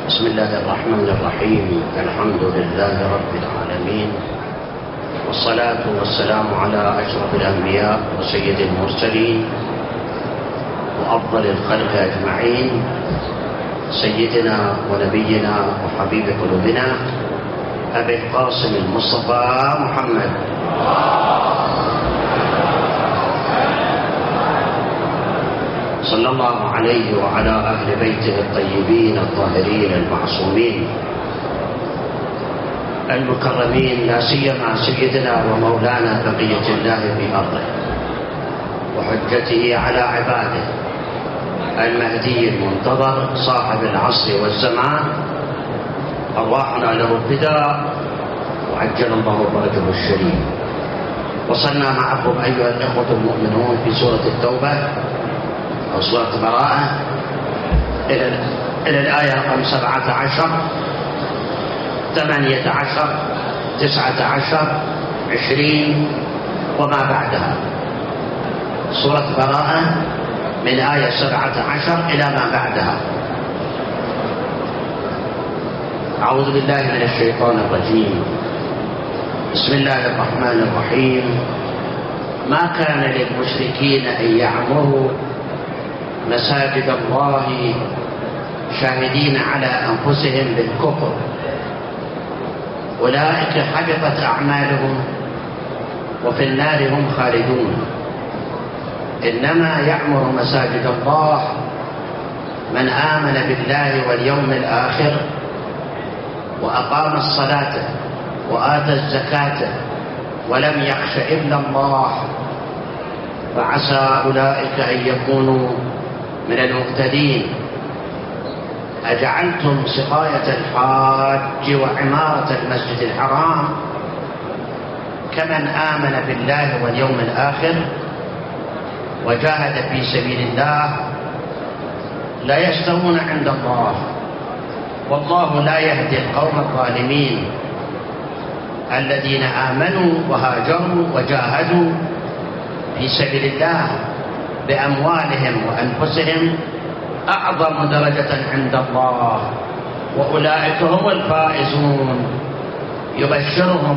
بسم الله الرحمن الرحيم. الحمد لله رب العالمين، والصلاة والسلام على أشرف الأنبياء وسيد المرسلين وأفضل الخلق أجمعين، سيدنا ونبينا وحبيب قلوبنا أبي القاسم المصطفى محمد صلى الله عليه وعلى أهل بيته الطيبين الطاهرين المعصومين المكرمين، لا سيما سيدنا ومولانا بقية الله في أرضه وحجته على عباده، المهدي المنتظر صاحب العصر والزمان، أرواحنا له الفداء وعجل الله فرجه الشريف. وصلنا معكم أيها الإخوة المؤمنون في سورة التوبة أو سورة براءة إلى الآية رقم 17 18 19 20 وما بعدها. سورة براءة من آية 17 إلى ما بعدها. أعوذ بالله من الشيطان الرجيم. بسم الله الرحمن الرحيم. ما كان للمشركين أن يعمروا مساجد الله شاهدين على أنفسهم بالكفر، أولئك حبطت أعمالهم وفي النار هم خالدون. إنما يعمر مساجد الله من آمن بالله واليوم الآخر وأقام الصلاة وآتى الزكاة ولم يخش إلا الله، فعسى أولئك أن يكونوا من المهتدين. أجعلتم سقاية الحاج وعمارة المسجد الحرام كمن آمن بالله واليوم الآخر وجاهد في سبيل الله لا يستوون عند الله، والله لا يهدي القوم الظالمين. الذين آمنوا وهاجروا وجاهدوا في سبيل الله بأموالهم وأنفسهم أعظم درجة عند الله، وأولئك هم الفائزون. يبشرهم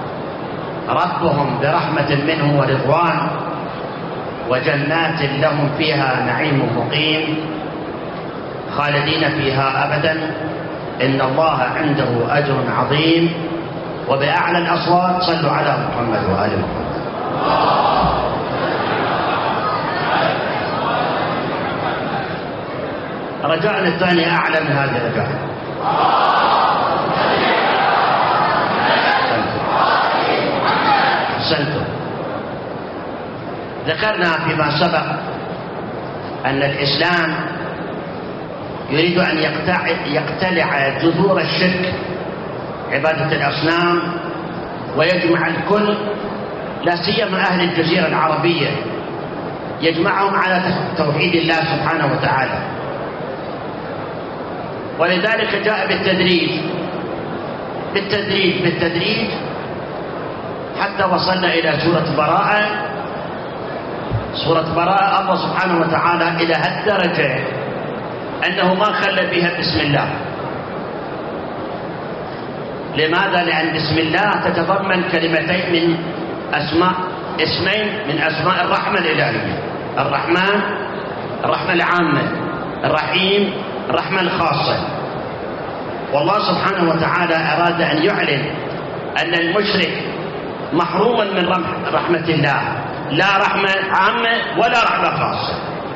ربهم برحمة منه ورضوان وجنات لهم فيها نعيم مقيم خالدين فيها أبدا، إن الله عنده أجر عظيم. وبأعلى الأصوات صلوا على محمد وآل محمد. رجاءنا الثاني أعلى من هذه الرجاء. أحسنتم. ذكرنا فيما سبق أن الإسلام يريد أن يقتلع جذور الشرك، عبادة الأصنام، ويجمع الكل، لا سيما أهل الجزيرة العربية، يجمعهم على توحيد الله سبحانه وتعالى. ولذلك جاء بالتدريج حتى وصلنا إلى سورة براءة. سورة براءة الله سبحانه وتعالى إلى هالدرجة أنه ما خلى بها بسم الله. لماذا؟ لأن بسم الله تتضمن كلمتين من اسمين من أسماء الرحمة الإلهية: الرحمن، الرحمة العامة، الرحيم، الرحمة الخاصة. والله سبحانه وتعالى أراد أن يعلن أن المشرك محروما من رحمة الله، لا رحمة عامة ولا رحمة خاصة.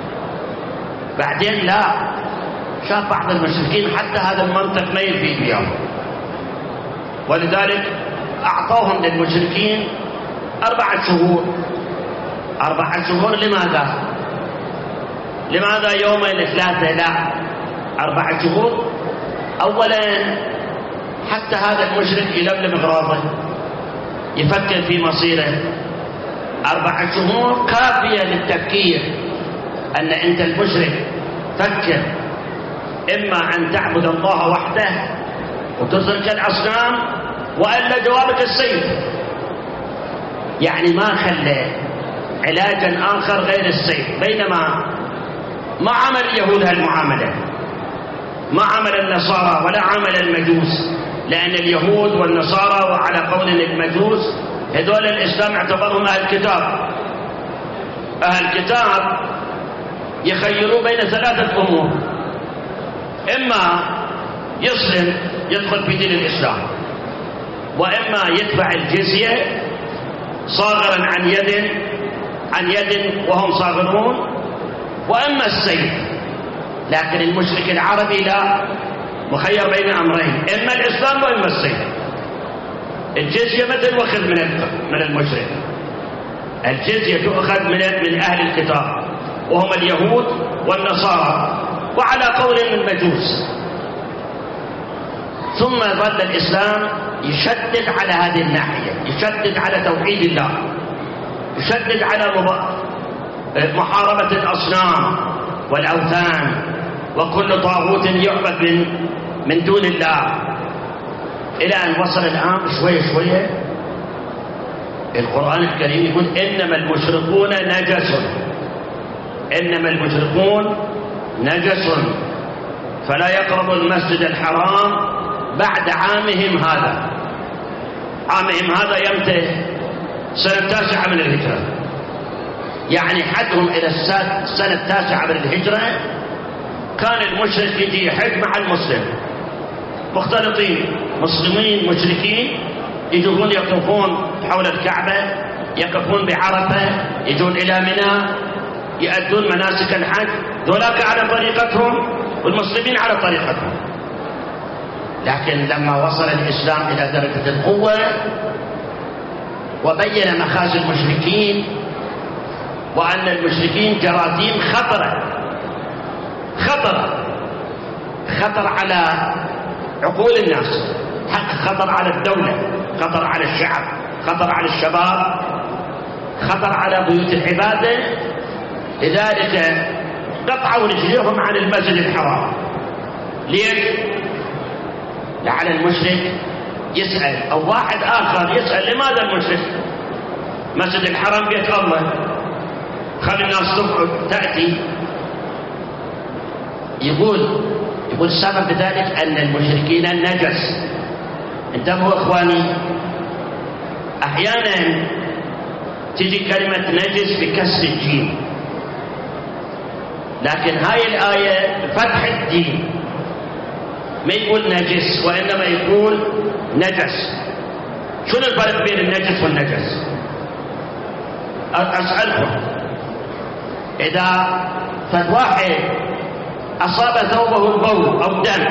بعدين لا، شاف بعض المشركين حتى هذا المنطق ما يفيد اليوم، ولذلك أعطوهم للمشركين 4 شهور. 4 شهور لماذا؟ لماذا يومين 3؟ لا، 4 شهور. أولا حتى هذا المشرك يلملم غراضه، يفكر في مصيره. 4 شهور كافية للتفكير. أن أنت المشرك فكر، إما أن تعبد الله وحده وتترك الأصنام، وإلا جوابك السيف. يعني ما خلى علاجا آخر غير السيف. بينما ما عمل اليهود هالمعاملة، ما عمل النصارى ولا عمل المجوس، لأن اليهود والنصارى وعلى قول المجوس هذول الإسلام اعتبرهم أهل كتاب. أهل كتاب يخيروا بين ثلاثة أمور: إما يسلم يدخل في دين الإسلام، وإما يدفع الجزية صاغرا عن يد وهم صاغرون، وإما السيف. لكن المشرك العربي لا، مخير بين أمرين: إما الإسلام وإما السيف. الجزية مثل وخذ من المشرك. الجزية تؤخذ من أهل الكتاب وهم اليهود والنصارى، وعلى قول المجوس. ثم ظل الإسلام يشدد على هذه الناحية، يشدد على توحيد الله، يشدد على محاربة الأصنام والأوثان وكل طاغوت يعبد من دون الله، إلى أن وصل الآن شوية القرآن الكريم يقول: إنما المشركون نجس، إنما المشركون نجس فلا يقربوا المسجد الحرام بعد عامهم هذا. عامهم هذا يمتى؟ سنة 9 من الهجرة، يعني حدهم إلى السنة 9 من الهجرة كان المشرك يجي يحج مع المسلم، مختلطين، مسلمين مشركين، يجون يطوفون حول الكعبة، يقفون بعرفة، يجون إلى منى، يؤدون مناسك الحج. ذولاك على طريقتهم والمسلمين على طريقتهم. لكن لما وصل الإسلام إلى درجة القوة وبين مخازي المشركين وأن المشركين جراثيم خطر على عقول الناس، خطر على الدولة، خطر على الشعب، خطر على الشباب، خطر على بيوت العبادة، لذلك قطعوا رجليهم عن المسجد الحرام. ليش؟ لعل المشرك يسأل، أو واحد آخر يسأل: لماذا المشرك؟ مسجد الحرام بيت الله، خلي الناس تقعد تأتي. يقول السبب بذلك أن المشركين النجس. انتبهوا إخواني، أحيانا تجي كلمة نجس بكسر الجيم، لكن هاي الآية فتح الدين، ما يقول نجس وإنما يقول نجس. شنو الفرق بين النجس والنجس؟ أسألكم، إذا فواحد أصاب ثوبه البول أو دم،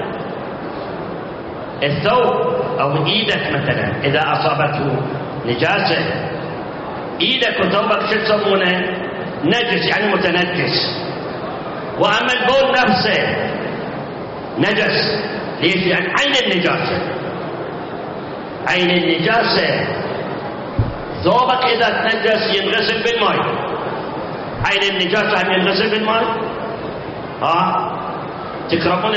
الثوب أو إيدك مثلا إذا أصابته نجاسة، إيدك وثوبك شو تسمونه؟ نجس، يعني متنجس. وأما البول نفسه نجس. ليش؟ يعني عين النجاسة، عين النجاسة. ثوبك إذا تنجس ينغسل بالماء، عين النجاسة هم ينغسل بالماء. تكرمون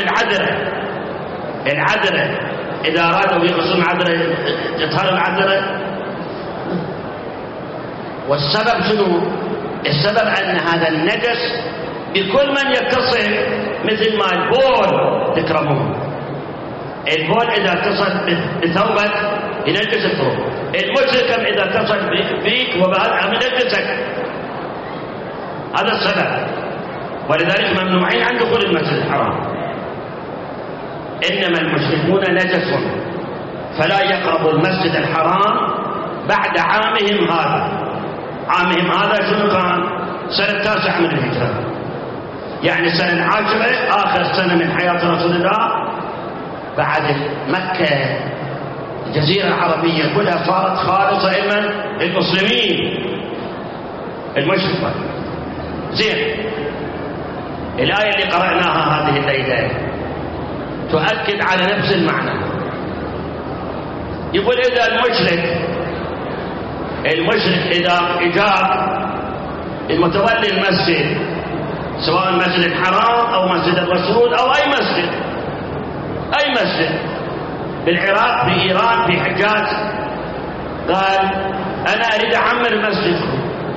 العذرة إذا أرادوا يغسلون العذرة تطهر العذرة. والسبب شنو؟ السبب أن هذا النجس بكل من يتصل، مثل ما البول تكرمون، البول إذا اتصل بثوبك ينجس الثوب، المشرك إذا اتصل بيك وبهذا ينجسك. هذا السبب، ولذلك ممنوعين عن دخول المسجد الحرام. إنما المشركون نجس فلا يقربوا المسجد الحرام بعد عامهم هذا. عامهم هذا شنو كان؟ سنة 9 من الهجرة، يعني سنة 10 آخر سنة من حياة رسول الله. بعد مكة الجزيرة العربية كلها صارت خالصة لمن؟ المسلمين المشركة. زين، الآية اللي قرأناها هذه الليلة تؤكد على نفس المعنى. يقول إذا المشرك إذا إجاب المتولي المسجد، سواء مسجد الحرام أو مسجد الرسول أو أي مسجد بالعراق، في إيران، في حجاز، قال: أنا أريد أعمر المسجد،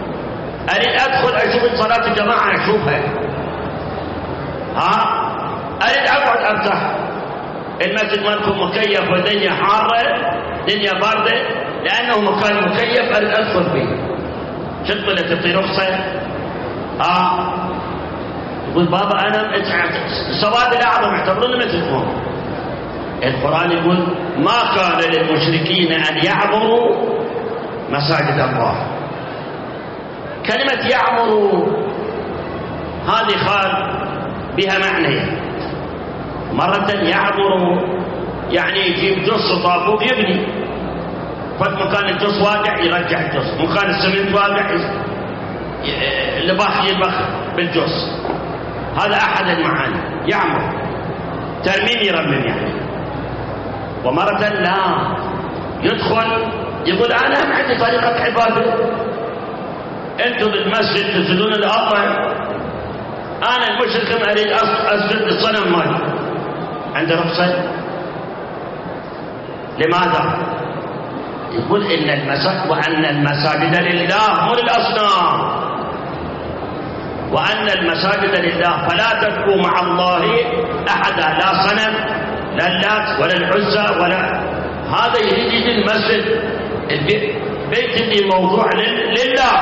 أريد أدخل أشوف صلاة الجماعة، أشوفها. أريد أقعد أرتاح. المسجد مالكم مكيف والدنيا حارة، دنيا باردة، لأنه مكان مكيف أريد أدخل فيه. شو ولا تعطي رخصة؟ يقول بابا أنا السواد الأعظم اعتبروني مثلكم. القرآن يقول ما كان للمشركين أن يعمروا مساجد الله. كلمة يعمروا هذه خال بها معنى. مرة يعمروا يعني يجيب جص وطابوق يبني، فمكان الجص واقع يرجع الجص، مكان السمنت واقع لباخ يلبخ بالجص. هذا أحد المعاني. يعمر ترميم يرمم يعني. ومرة لا يدخل يقول أنا عندي طريقة عبادة، أنتم بالمسجد تسجدون لله، أنا المشرك أريد أسجد للصنم مالي. عنده رخصة؟ لماذا؟ يقول إن المساجد لله مو للأصنام، وأن المساجد لله فلا تدعوا مع الله أحدا، لا صنم لا اللات ولا العزى ولا. هذا يريد يجي المسجد البيت اللي موضوع لله.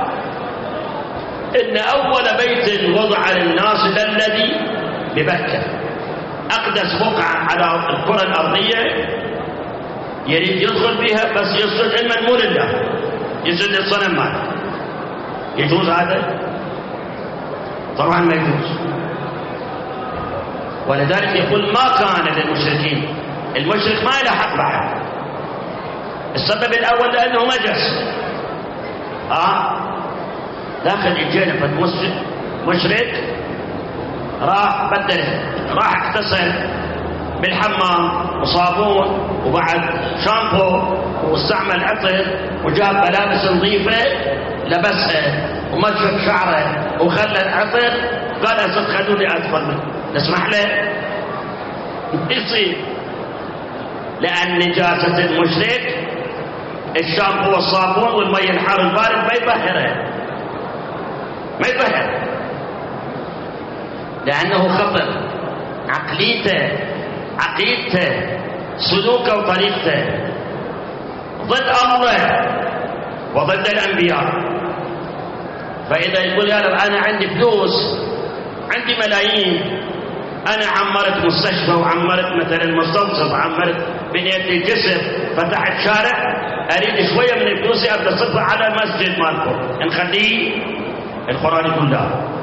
إن أول بيت وضع للناس الذي بمكة، أقدس بقعة على الكرة الأرضية، يريد يدخل بها بس يسجد علما مو لله، يسجد للصنم ماله. يجوز هذا؟ طبعا ما يجوز. ولذلك يقول ما كان للمشركين. المشرك ما له حق بعد. السبب الأول لأنه نجس. داخل الجنة فالمسجد مشرك راح بدله، راح اغتسل بالحمام وصابون وبعد شامبو واستعمل عطر وجاب ملابس نظيفة لبسها ومشط شعره وخلى العطر، قال أسد خلوني أدخل. نسمح له؟ يصير. لأن نجاسة المشرك الشامبو والصابون والمي الحار البارد ما يطهره، ما يطهر، لأنه خطر. عقيدته سلوكه وطريقته ضد الله وضد الأنبياء. فإذا يقول يا رب أنا عندي فلوس، عندي ملايين، أنا عمرت مستشفى وعمرت مثلا مستوصف، عمرت بنيت لي جسر، فتحت شارع، أريد شوية من الفلوس أبدأ أصرفها على المسجد مالكم، نخليه. القرآن يقول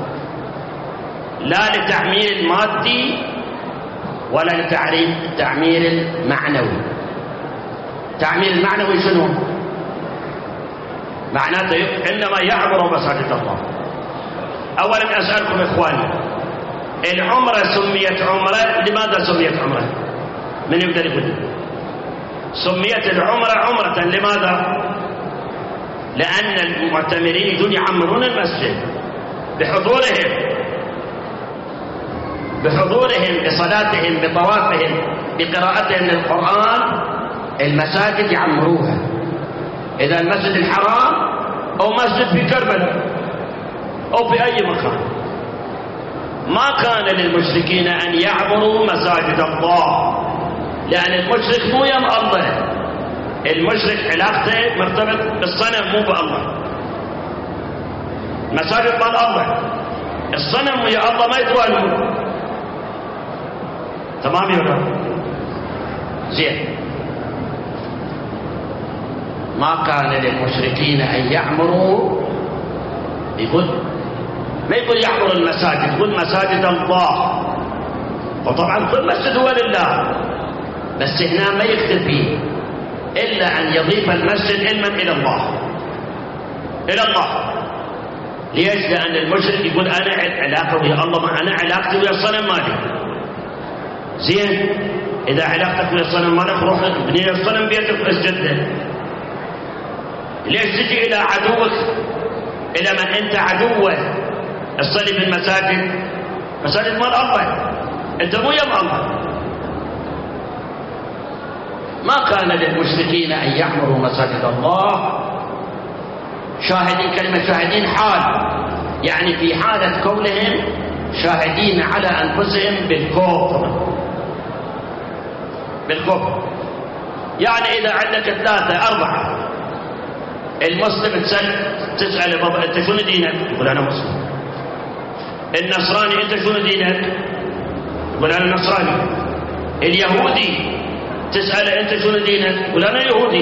لا للتعمير المادي ولا للتعمير المعنوي. التعمير المعنوي شنو؟ معناته عندما يعمر مساجد الله. أولا أسألكم إخواني، العمرة سميت عمرة، لماذا سميت عمرة؟ من يقدر يقول؟ سميت العمرة عمرة لماذا؟ لأن المعتمرين يجون يعمرون المسجد بحضورهم بصلاتهم بطوافهم بقراءتهم للقرآن. المساجد يعمروها، إذا المسجد الحرام أو مسجد في كربلاء أو في أي مكان. ما كان للمشركين أن يعمروا مساجد الله، لأن المشرك مو يم الله. المشرك علاقته مرتبط بالصنم مو بالله. المساجد مال الله، الصنم ويا الله ما يتوالون. تمام يا ولد؟ زين. ما كان للمشركين أن يعمروا، يقول ما يقول يعمر المساجد، يقول مساجد الله. وطبعا كل مسجد هو لله، بس هنا ما يكتب فيه إلا أن يضيف المسجد علما إلى الله. ليش؟ لأن المشرك يقول أنا علاقة ويا الله، أنا علاقتي ويا الصنم مالي. زين، إذا علاقتك ويا الصنم مالك روح ابني الصنم بيتك واسجد له. ليش تجي إلى عدوك، إلى من أنت عدوه تصلي في المساجد؟ مساجد مال الله، أنت مو يم الله. ما كان للمشركين أن يعمروا مساجد الله. شاهدين، كلمة شاهدين حال، يعني في حالة كونهم شاهدين على أنفسهم بالكفر. يعني إذا عندك 3 4 المسلم تسأل بابا أنت شنو دينك؟ يقول أنا مسلم. النصراني أنت شنو دينك؟ يقول أنا نصراني. اليهودي تسأله أنت شنو دينك؟ يقول أنا يهودي.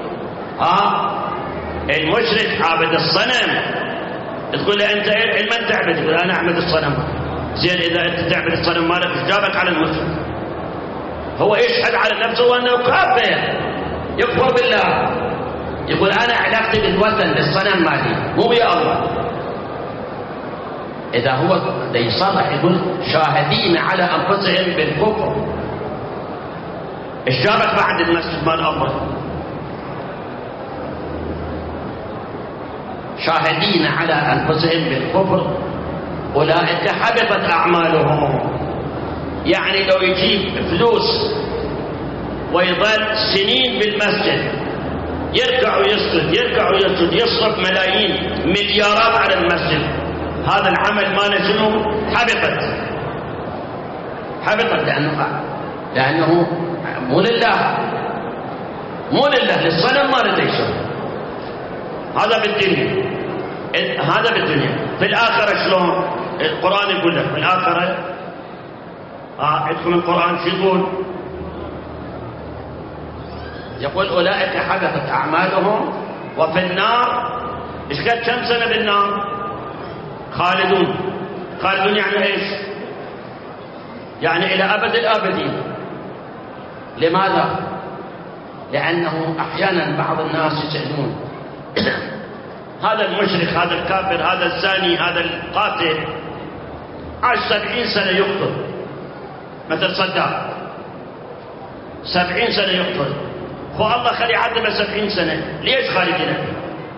المشرك عابد الصنم تقول له أنت من تعبد؟ يقول أنا أعبد الصنم. زين إذا أنت تعبد الصنم مالك إيش جابك على المشرك؟ هو يشهد على نفسه أنه كافر يكفر بالله، يقول أنا علاقتي بالوثن بالصنم مالي مو بيا الله. إذا هو يصرح يقول شاهدين على أنفسهم بالكفر، إيش جابك بعد المسجد مال الله؟ شاهدين على أنفسهم بالكفر أولئك حبطت أعمالهم. يعني لو يجيب فلوس ويظل سنين بالمسجد يركع ويسجد يصرف ملايين مليارات على المسجد، هذا العمل ماله شنو؟ حبطت لأنه مو لله للصنم ما لديه شيء. هذا بالدنيا. في الآخرة شلون؟ القرآن يقول لك في الآخرة عندكم القرآن شو يقول أولئك حبطت أعمالهم وفي النار. إيش قد كم سنة بالنار؟ خالدون يعني إيش؟ يعني إلى أبد الآبدين. لماذا؟ لأنه أحيانا بعض الناس يسألون هذا المشرك هذا الكافر هذا الزاني هذا القاتل عاش 70 سنة يقتل، مثل صدام 70 سنة يقتل، فالله خلي عذبه 70 سنة، ليش خالدين فيه؟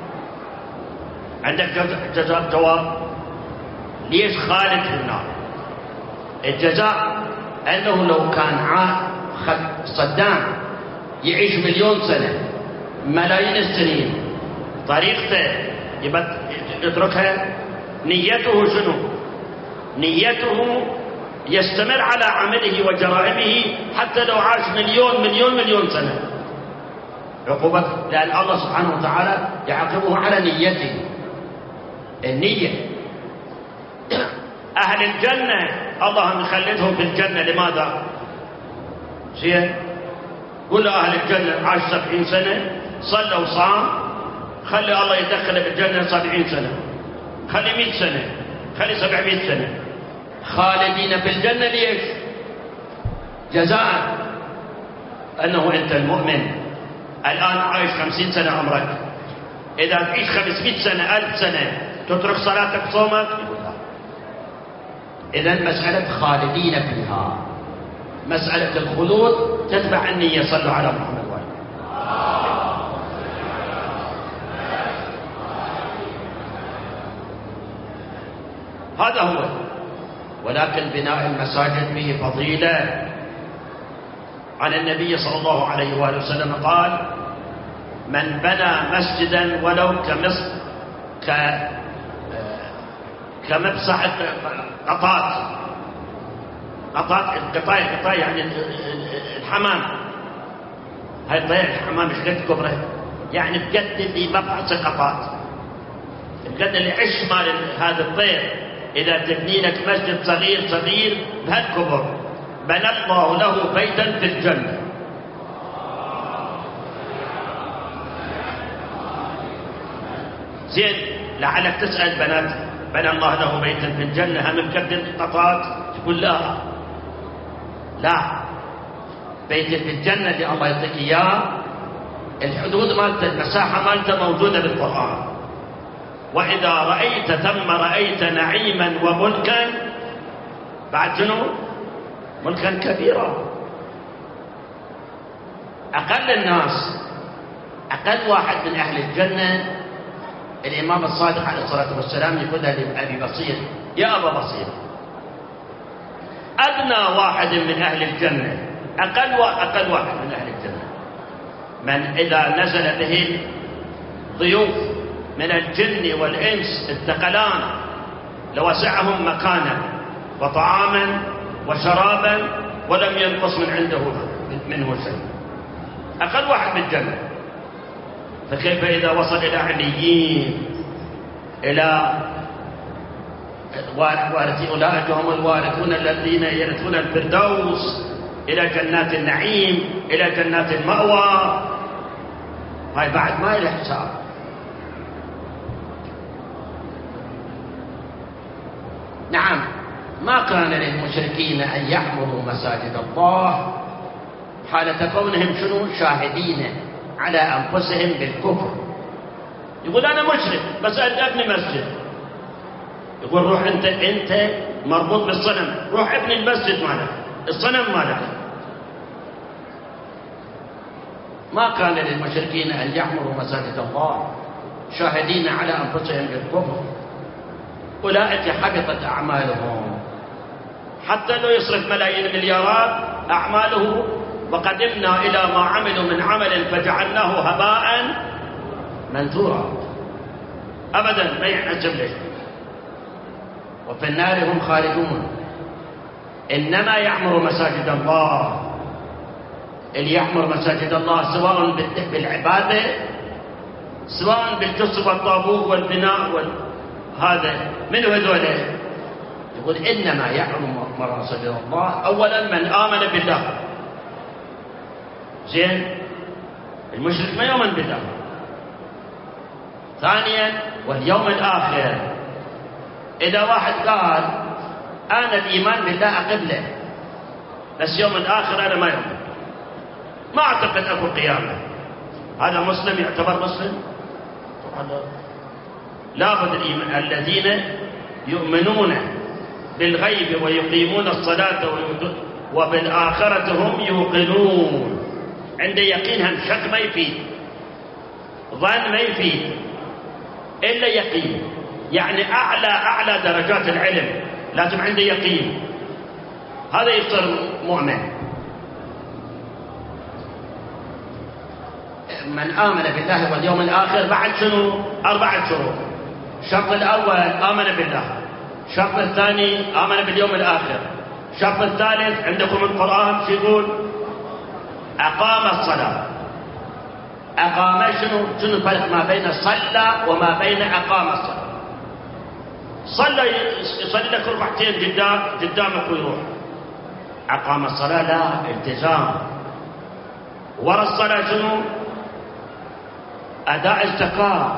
عندك جواب؟ ليش خالد في النار؟ الجزاء أنه لو كان صدام يعيش 1,000,000 سنة ملايين السنين، طريقته يتركها. نيته شنو؟ نيته يستمر على عمله وجرائمه حتى لو عاش مليون سنة. عقوبة لأن الله سبحانه وتعالى يعاقبه على نيته. النية. أهل الجنة الله مخلدهم في الجنة. لماذا؟ زين قل أهل الجنة عاش 70 سنة صلى وصام، خلي الله يدخله بالجنة 70 سنة، خلي 100 سنة، خلي 700 سنة، خالدين في الجنة. ليش؟ جزاء أنه أنت المؤمن الآن عايش 50 سنة عمرك، إذا تعيش 500 سنة 1000 سنة تترك صلاتك صومك؟ إذن مسألة خالدين فيها، مسألة الخلود تتبع النية. صلوا على محمد وآله. هذا هو. ولكن بناء المساجد فيه فضيلة. عن النبي صلى الله عليه وآله وسلم قال: من بنى مسجدا ولو كمبسح قطاع يعني الحمام، هاي طير الحمام مش قد كبره، يعني بقد اللي مبحث القطاط، بقد اللي عش مال هذا الطير. إذا تبني لك مسجد صغير بهالكبر بنى الله له بيتا في الجنة. زين لعلك تسأل بنات بنى الله له بيتا في الجنة هم بقد القطاط؟ تقول لا، بيت في الجنة اللي الله يعطيك إياه الحدود مالته المساحة مالته موجودة بالقرآن. وإذا رأيت ثم رأيت نعيما وملكا، بعد شنو؟ ملكا كبيرا. أقل الناس، أقل واحد من أهل الجنة الإمام الصادق عليه الصلاة والسلام يقول لأبي بصير: يا أبا بصير، أدنى واحد من أهل الجنة، أقل واحد من أهل الجنة، من إذا نزل به ضيوف من الجن والإنس الثقلان لوسعهم مكانا وطعاما وشرابا ولم ينقص من عنده منه شيء، أقل واحد بالجنة. فكيف إذا وصل إلى عليين، إلى أولئك هم الوارثون الذين يرثون الفردوس، إلى جنات النعيم، إلى جنات المأوى، هاي بعد ما إلى حساب. نعم، ما كان للمشركين أن يعمروا مساجد الله حالة كونهم شنو؟ شاهدين على أنفسهم بالكفر. يقول أنا مشرك بس أبني مسجد. يقول روح أنت مربوط بالصنم، روح ابني المسجد مالك، الصنم مالك. ما كان للمشركين أن يعمروا مساجد الله شاهدين على أنفسهم بالكفر أولئك حبطت أعمالهم. حتى لو يصرف ملايين المليارات أعماله، وقدمنا إلى ما عملوا من عمل فجعلناه هباء منثورا، أبدا ما يحسب له، وفي النار هم خالدون. إنما يعمر مساجد الله، اللي يعمر مساجد الله سواء بالعبادة، سواء بالقص والطابوق والبناء هذا من هذول. يقول إنما يعمر مساجد الله أولا من آمن بالله. زين، المشرك ما يؤمن بالله. ثانيا واليوم الآخر. إذا واحد قال أنا الإيمان بالله أقبله بس يوم الآخر أنا ما يؤمن، ما أعتقد أكو قيامة، هذا مسلم يعتبر مسلم؟ لابد الإيمان. الذين يؤمنون بالغيب ويقيمون الصلاة وبالآخرة هم يوقنون. عنده يقين، هم شك ما يفيد، ظن ما يفيد، إلا يقين. يعني أعلى درجات العلم لازم عنده يقين، هذا يصير مؤمن. من آمن بالله واليوم الآخر بعد شنو؟ 4 شروط. الشرط الأول آمن بالله، الشرط الثاني آمن باليوم الآخر، الشرط الثالث عندكم القرآن شو يقول؟ أقام الصلاة. أقام شنو الفرق ما بين صلى وما بين أقام الصلاة؟ صلى يصلي لك ركعتين قدامك ويروح. أقام الصلاة لا، التزام. ورا الصلاة شنو؟ أداء الزكاة.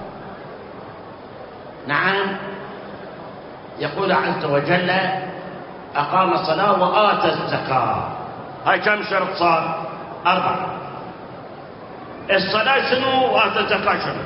نعم، يقول عز وجل أقام الصلاة وآتى الزكاة. هاي كم شرط صار؟ 4. الصلاة شنو وآتى الزكاة شنو؟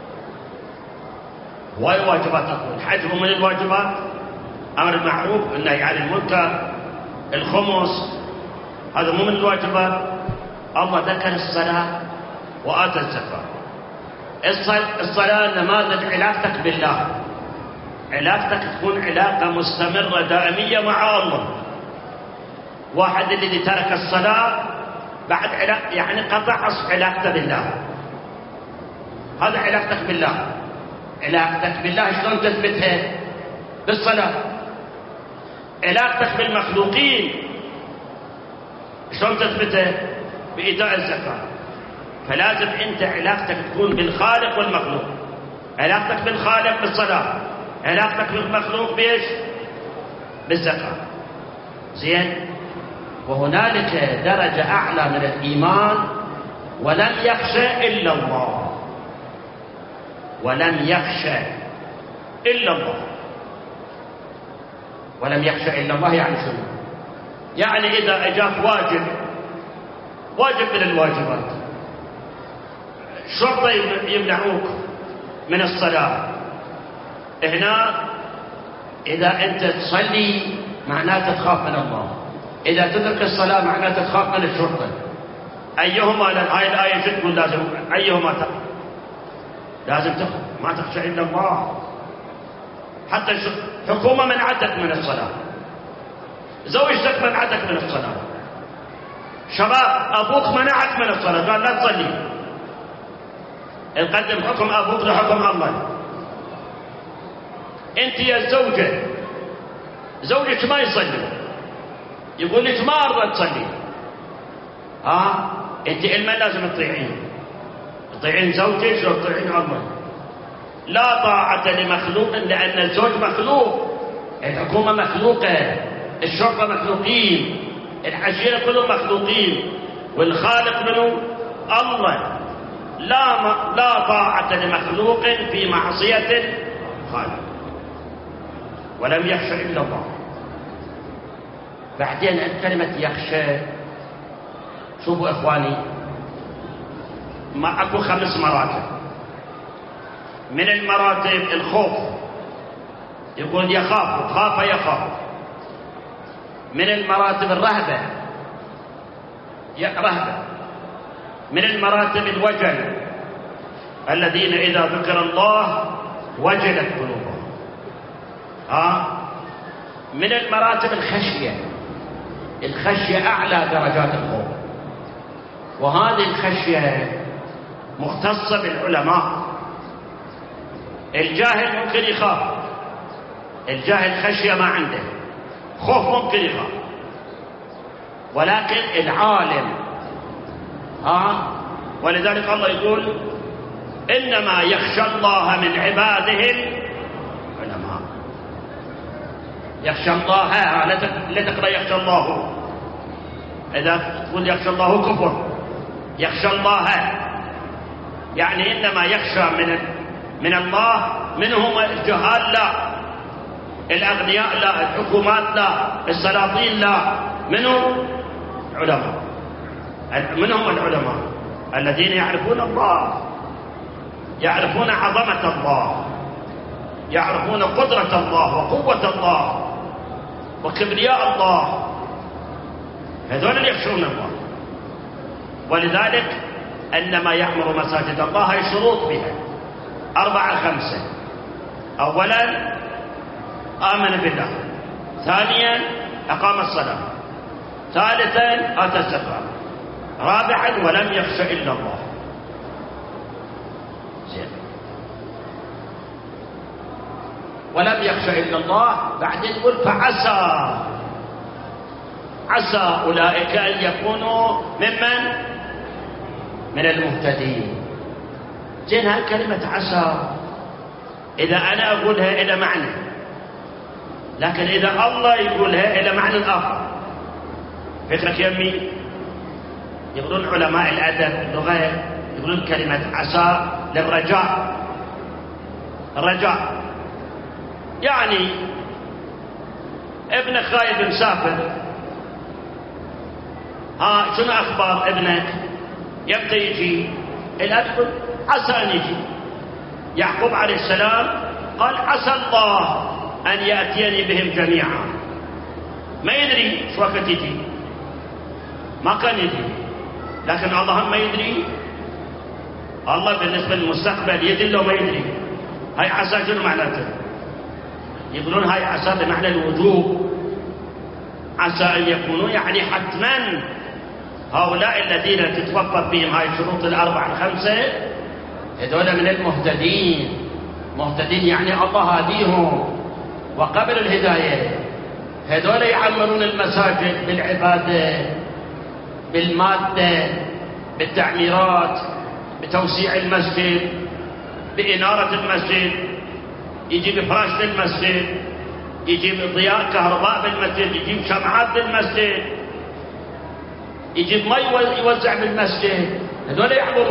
وهي واجبات أقول. الحج من الواجبات، أمر المعروف النهي عن المنكر، الخمس، هذا مو من الواجبات. الله ذكر الصلاة وآتى الزكاة. الصلاة نماذج علاقتك بالله، علاقتك تكون علاقة مستمرة دائمية مع الله. واحد الذي ترك الصلاة بعد يعني قطع علاقته بالله. هذا علاقتك بالله. علاقتك بالله شلون تثبتها؟ بالصلاة. علاقتك بالمخلوقين شلون تثبتها؟ بإيتاء الزكاة. فلازم أنت علاقتك تكون بالخالق والمخلوق. علاقتك بالخالق بالصلاة، علاقتك بالمخلوق بإيش؟ بالزكاة. زين. وهنالك درجة أعلى من الإيمان، ولم يخشى إلا الله. ولم يخشى إلا الله. ولم يخشى إلا الله يعني شنو؟ يعني إذا أجاك واجب من الواجبات، شرطة يمنعوك من الصلاة، هنا إذا أنت تصلي معناته تخاف من الله، إذا تترك الصلاة معناته تخاف من الشرطة. أيهما؟ هاي الآية تقول لازم أيهما لازم تخاف، ما تخشى إلا الله. حتى الحكومة منعتك من الصلاة، زوجتك منعتك من الصلاة، شباب أبوك منعك من الصلاة، قال لا تصلي، نقدم حكم أبوك لحكم الله. أنت يا الزوجة زوجك ما يصلي، يقول لك ما أرضى تصلي، أنت إلما لازم تطيعين زوجك وتطيعين أمرك. لا طاعة لمخلوق لأن الزوج مخلوق، الحكومة مخلوقة، الشرطة مخلوقين، العشيرة كلهم مخلوقين، والخالق منه الله. لا طاعة لمخلوق في معصية خالق. ولم يخشى إلا الله. بعدين كلمة يخشى، شوفوا إخواني، ما أكو 5 مراتب. من المراتب الخوف، يقول يخاف، خاف يخاف. من المراتب الرهبة، رهبة. من المراتب الوجل، الذين إذا ذكر الله وجلت قلوبهم. من المراتب الخشية أعلى درجات الخوف، وهذه الخشية مختصة بالعلماء. الجاهل ممكن يخاف، الجاهل خشية ما عنده، خوف ممكن يخاف، ولكن العالم ولذلك الله يقول إنما يخشى الله من عباده العلماء. يخشى الله، لا تقرأ يخشى الله، إذا تقول يخشى الله كفر. يخشى الله يعني إنما يخشى من الله، منهم الجهال لا، الأغنياء لا، الحكومات لا، السلاطين لا، منهم العلماء الذين يعرفون الله، يعرفون عظمة الله، يعرفون قدرة الله وقوة الله وكبرياء الله. هذول اللي يخشون الله. ولذلك أنما يعمر مساجد الله هي شروط بها 4 5. أولا آمن بالله، ثانيا أقام الصلاة، ثالثا آتى الزكاة، رابعا ولم يخش إلا الله. زين. ولم يخش إلا الله. بعدين يقول فعسى أولئك أن يكونوا من المهتدين. زين. هاي كلمة عسى إذا أنا أقولها إلى معنى، لكن إذا الله يقولها إلى معنى آخر. فكرة يمي يقولون علماء الأدب اللغة، يقولون كلمة عسى للرجاء. الرجاء يعني ابنك خايف مسافر، شنو أخبار ابنك؟ يبدأ يجي، الأدب عسى أن يجي. يعقوب عليه السلام قال عسى الله أن يأتيني بهم جميعا. ما يدري شو وقت يجي، ما كان يدري، لكن الله ما يدري. الله بالنسبة للمستقبل يدري لو ما يدري. هاي عسى شنو معناته؟ يقولون هاي عسى بمعنى الوجوب. عسى أن يكونوا يعني حتما هؤلاء الذين تتوفر فيهم هاي الشروط 4 5 هذول من المهتدين. مهتدين يعني الله هاديهم وقبل الهداية. هذول يعمرون المساجد بالعبادة، بالمادة، بالتعميرات، بتوسيع المسجد، بإنارة المسجد، يجيب فراش للمسجد، يجيب ضياء كهرباء بالمسجد، يجيب شمعات بالمسجد، يجيب مي يوزع بالمسجد. هذول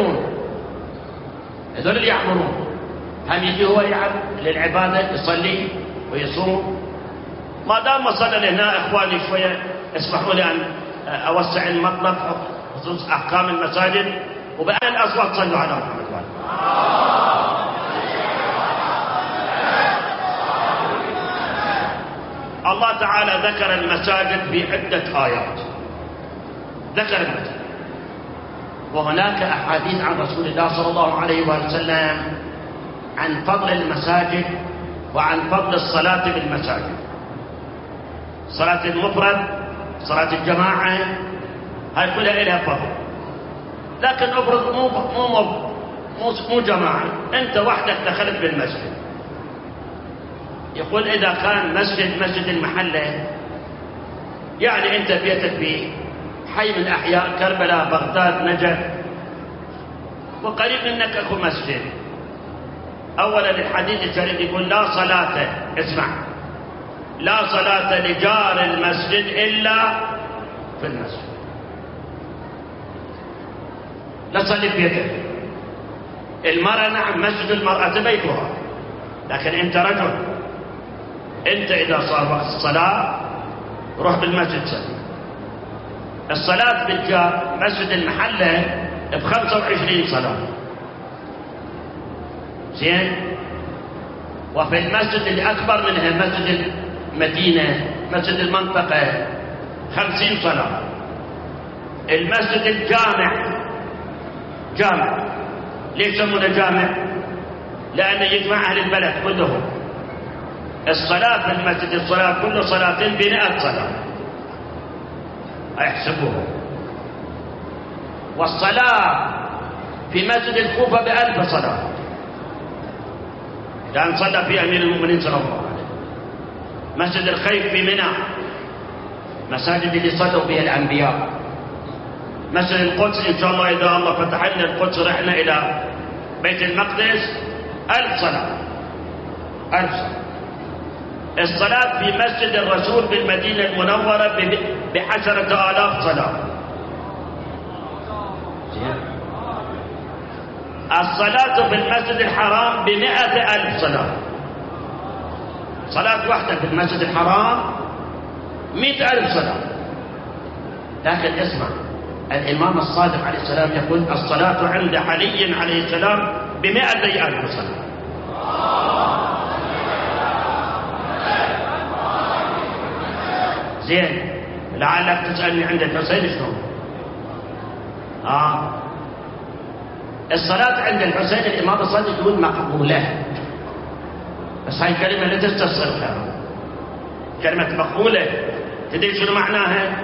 اللي يعمرون. هم يجي هو للعبادة، يصلي ويصوم. ما دام وصل لهنا إخواني شوية اسمحوا لي أن أوسع المطلب خصوص أحكام المساجد، وبأعلى الأصوات صلوا على محمد الله تعالى ذكر المساجد بعدة آيات. ذكر المساجد، وهناك أحاديث عن رسول الله صلى الله عليه وسلم عن فضل المساجد وعن فضل الصلاة بالمساجد. صلاة المفرد، صلاة الجماعة، هاي كلها إلها فضل. لكن افرض مو جماعة، أنت وحدك دخلت بالمسجد، يقول إذا كان مسجد المحلة، يعني أنت بيتك في حي من أحياء كربلاء، بغداد، نجف، وقريب منك أكو مسجد. أولا الحديث الشريف يقول لا صلاة، اسمع، لا صلاة لجار المسجد إلا في المسجد. لا تصلي في بيتك. المرأة نعم، مسجد المرأة بيتها، لكن أنت رجل، أنت إذا صار وقت الصلاة روح بالمسجد صلي. الصلاة بالجار مسجد المحلة ب25 صلاة، زين. وفي المسجد اللي أكبر منها مسجد المدينة، مسجد المنطقة، 50 صلاة. المسجد الجامع، جامع، ليش يسمونه جامع؟ لأنه يجمع أهل البلد كلهم. الصلاة في المسجد، الصلاة كل صلاة ب100 صلاة أيحسبوها. والصلاة في مسجد الكوفة ب1000 صلاة، لأن صلى فيه أمير المؤمنين صلى الله عليه وسلم. مسجد الخيف في منى، مساجد اللي صلوا فيها الأنبياء. مسجد القدس إن شاء الله إذا الله فتح لنا القدس رحنا إلى بيت المقدس 1000 صلاة، 1000 صلاة. الصلاة في مسجد الرسول بالمدينة المنورة ب10,000 صلاة. الصلاة في المسجد الحرام ب100,000 صلاة. صلاة واحدة في المسجد الحرام 100,000 صلاة. لكن اسمع، الإمام الصادق عليه السلام يقول الصلاة عند علي عليه السلام ب100,000 صلاة. زين، لعلك تسألني عند الحسين شلون؟ الصلاة عند الحسين الإمام الصادق يقول مقبولة، بس هاي الكلمة لا تستصرفها. كلمة مقبولة تدري شنو معناها؟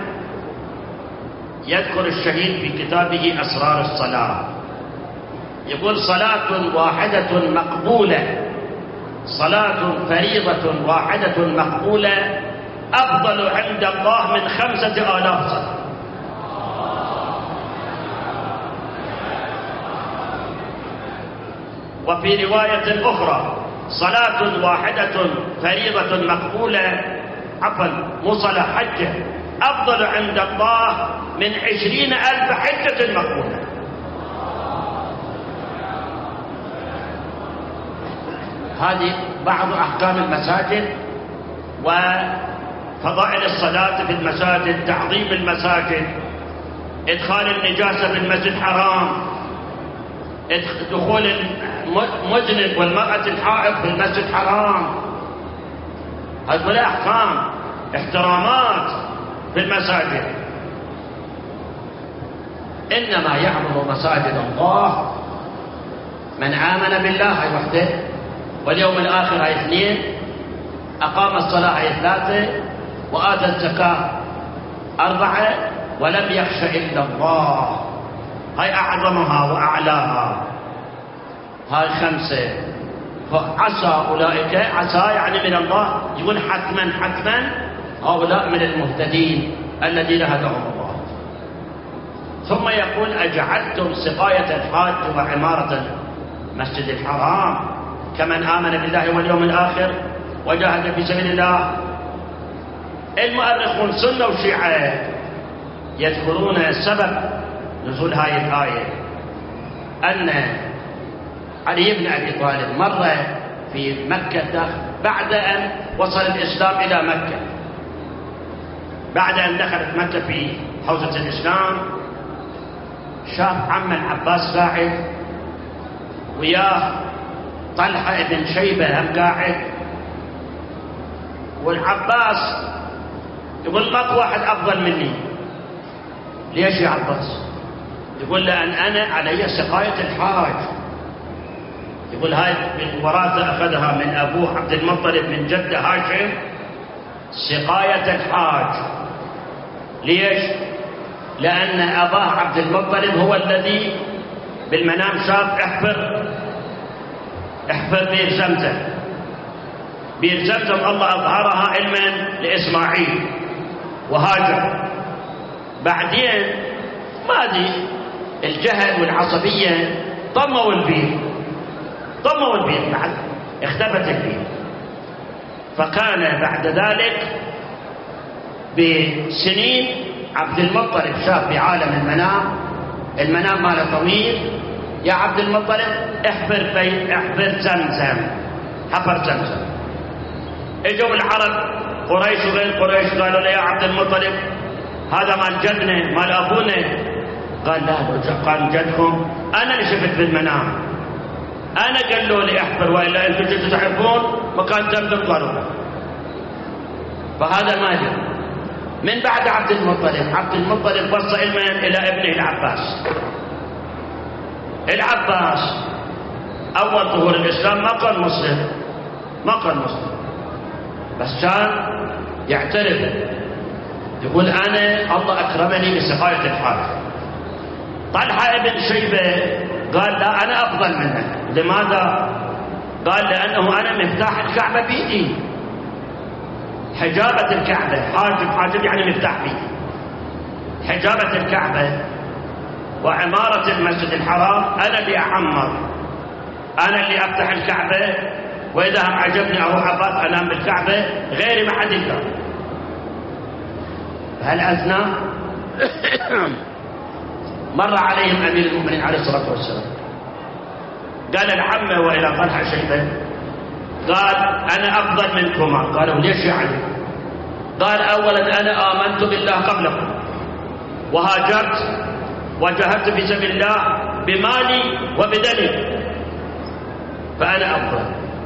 يذكر الشهيد في كتابه أسرار الصلاة، يقول صلاة واحدة مقبولة، صلاة فريضة واحدة مقبولة أفضل عند الله من 5,000 صلاة. وفي رواية أخرى صلاة واحدة فريضة مقبولة، عفوا مو صلاة، حجة أفضل عند الله من 20,000 حجة مقبولة. هذه بعض أحكام المساجد وفضائل الصلاة في المساجد، تعظيم المساجد، إدخال النجاسة في المسجد الحرام، دخول المذنب والمرأة الحائض في المسجد الحرام. هذه أحكام، احترامات في المساجد. إنما يعمر مساجد الله من آمن بالله، هي وحده، واليوم الآخر هي 2، أقام الصلاة هي 3، وآتى الزكاة 4، ولم يخش إلا الله، هاي أعظمها وأعلاها، هاي 5. فعسى أولئك، عسى يعني من الله، يقول حتما حتما هؤلاء من المهتدين الذين هداهم الله. ثم يقول أجعلتم سقاية الحاج وعمارة المسجد الحرام كمن آمن بالله واليوم الآخر وجاهد في سبيل الله. المؤرخون سنة وشيعة يذكرون سبب نزول هذه الآية، أن علي بن أبي طالب مر في مكة بعد أن وصل الإسلام إلى مكة، بعد أن دخلت مكة في حوزة الإسلام، شاف عم العباس قاعد وياه طلحة بن شيبة هم قاعد، والعباس يقول ماكو واحد أفضل مني. ليش يا عباس؟ يقول لأن أنا علي سقاية الحاج. يقول هاي الوراثة أخذها من أبوه عبد المطلب من جده هاشم، سقاية الحاج. ليش؟ لأن أباه عبد المطلب هو الذي بالمنام شاف احفر بئر زمزم، بير زمزم الله أظهرها علما لإسماعيل وهاجر. بعدين ما أدري الجهل والعصبية طموا البير بعد اختفت البير. فكان بعد ذلك بسنين عبد المطلب شاف في عالم المنام ماله طويل. يا عبد المطلب احفر زمزم. حفر زمزم. اجوا العرب قريش وغير قريش قالوا له يا عبد المطلب هذا مال جدنا مال ابونا. قال لا، قال جدكم انا اللي شفت في المنام، انا قالوا لي احفر والا انتم جيتوا تحفرون مكان زمزم قالوا. فهذا مالي. من بعد عبد المطلب وصى علما الى ابنه العباس. اول ظهور الاسلام ما كان مسلم، بس كان يعترف، يقول انا الله اكرمني بسقايه الحاج. طلحه ابن شيبه قال لا انا افضل منك. لماذا؟ قال لانه انا مفتاح الكعبه بيدي، حجابه الكعبه، حاجب يعني مفتاح بيدي، حجابه الكعبه وعماره المسجد الحرام انا اللي اعمر، انا اللي افتح الكعبه، واذا هم عجبني اروح عباس انام بالكعبه، غيري ما حد يقدر. هل اثناء مر عليهم امير المؤمنين عليه الصلاه والسلام قال العمه والى طلحه شيبه، قال انا افضل منكما. قالوا ليش يعني؟ قال اولا انا امنت بالله قبلكم وهاجرت وجاهدت في سبيل الله بمالي وبدني فانا افضل.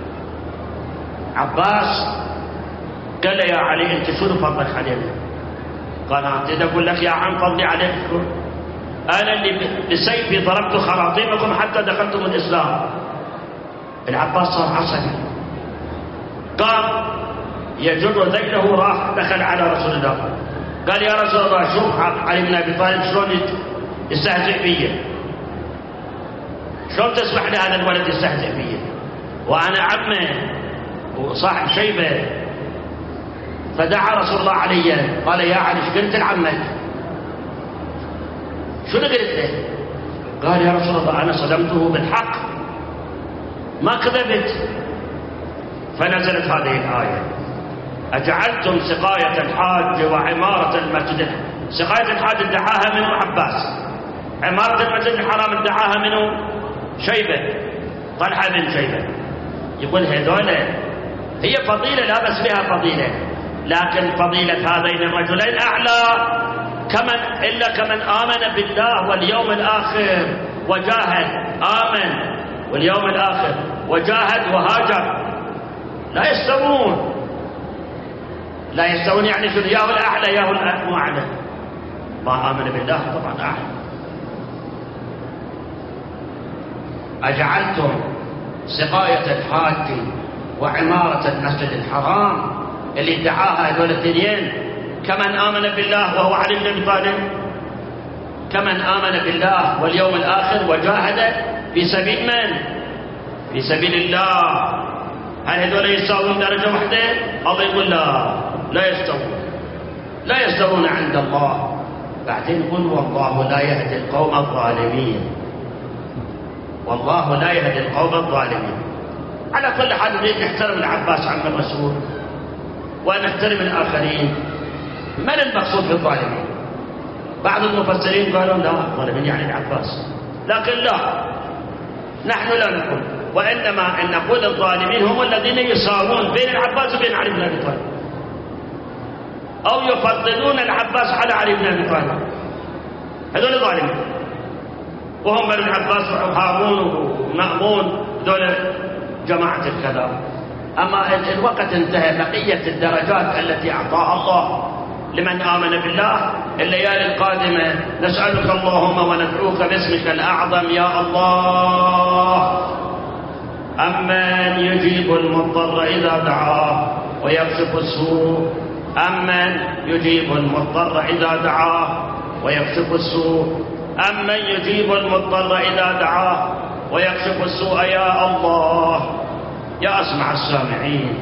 عباس قال يا علي انت شنو فضلك علينا؟ قال اعطيت اقول لك يا عم فضلي عليكم، انا اللي بسيفي ضربت خراطيمكم حتى دخلتم الاسلام. العباس صار عصبي، قام يجر ذيله راح دخل على رسول الله قال يا رسول الله شوف علي بن ابي طالب شلون يستهزئ بي، شلون تسمح لهذا الولد يستهزئ بي وانا عمه وصاحب شيبه. فدعا رسول الله علي قال يا علي ايش قلت لعمك؟ شنو قلت له؟ قال يا رسول الله انا صدمته بالحق ما كذبت. فنزلت هذه الايه اجعلتم سقايه الحاج وعماره المسجد. سقايه الحاج ادعاها منه عباس، عماره المسجد الحرام ادعاها منه شيبه، طلحه بن شيبه. يقول هذول هي فضيله لا بس بها فضيله، لكن فضيله هذين الرجلين اعلى كمن آمن بالله واليوم الآخر وجاهد. آمن واليوم الآخر وجاهد وهاجر لا يستوون يعني شنو؟ ياهو الأعلى ياهو مو أعلى. ما آمن بالله طبعا أعلى. أجعلتم سقاية الحاج وعمارة المسجد الحرام اللي ادعاها هذول الاثنين كمن آمن بالله وهو علي بن ابي طالب، كمن آمن بالله واليوم الآخر وجاهد في سبيل من؟ في سبيل الله. هل هذول يساوون درجة واحدة؟ الله يقول لا يستوون عند الله. بعدين يقول والله لا يهدي القوم الظالمين، والله لا يهدي القوم الظالمين. على كل حال نريد نحترم العباس عم الرسول ونحترم الآخرين. من المقصود بالظالمين؟ بعض المفسرين قالوا لا الظالمين يعني العباس، لكن لا، نحن لا نقول، وإنما أن نقول الظالمين هم الذين يساوون بين العباس وبين علي بن أبي طالب، أو يفضلون العباس على علي بن أبي طالب، هذول الظالمين. وهم بنو العباس وهارون ومأمون هذول جماعة الكذا. أما الوقت انتهى، بقية الدرجات التي أعطاها الله لمن آمن بالله. الليالي القادمة نسألك اللهم وندعوك باسمك الأعظم يا الله أمن يجيب المضطر إذا دعاه ويكشف السوء، أمن يجيب المضطر إذا دعاه ويكشف السوء، أمن يجيب المضطر إذا دعاه ويكشف السوء يا الله يا أسمع السامعين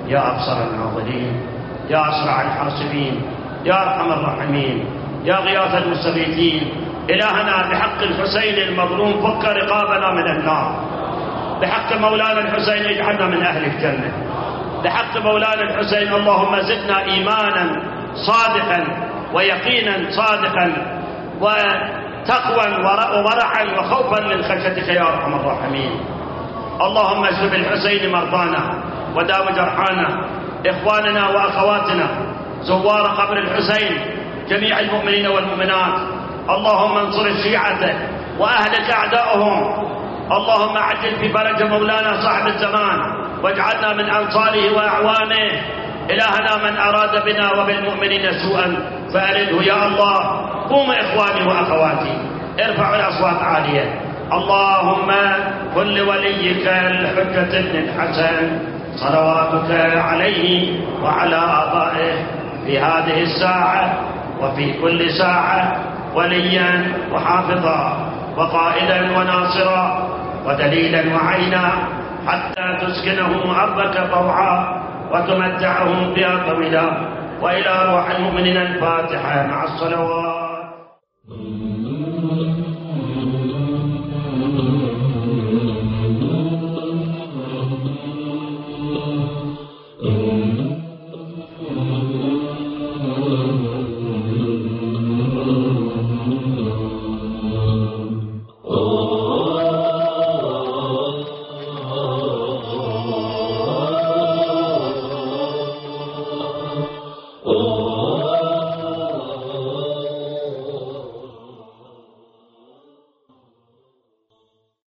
يا أبصر الناظرين، يا أسرع الحاسبين، يا أرحم الراحمين، يا غياث المستغيثين. إلهنا بحق الحسين المظلوم فك رقابنا من النار، بحق مولانا الحسين اجعلنا من أهل الجنة، بحق مولانا الحسين اللهم زدنا إيمانا صادقا ويقينا صادقا وتقوى وورعا وخوفا من خشيتك يا أرحم الراحمين. اللهم اشف بالحسين مرضانا وداو جرحانا، إخواننا وأخواتنا زوار قبر الحسين، جميع المؤمنين والمؤمنات. اللهم انصر الشيعة وأهلك أعداؤهم. اللهم عجل في فرج مولانا صاحب الزمان واجعلنا من أنصاره وأعوانه. إلهنا من أراد بنا وبالمؤمنين سوءا فأرده يا الله. قوموا إخواني وأخواتي، ارفعوا الأصوات عالية. اللهم كن لوليك الحجة بن الحسن صلواتك عليه وعلى آبائه في هذه الساعة وفي كل ساعة وليا وحافظا وقائدا وناصرا ودليلا وعينا، حتى تسكنهم أرضك طوعا وتمتعهم بها طويلا. وإلى روح المؤمنين الفاتحة مع الصلوات.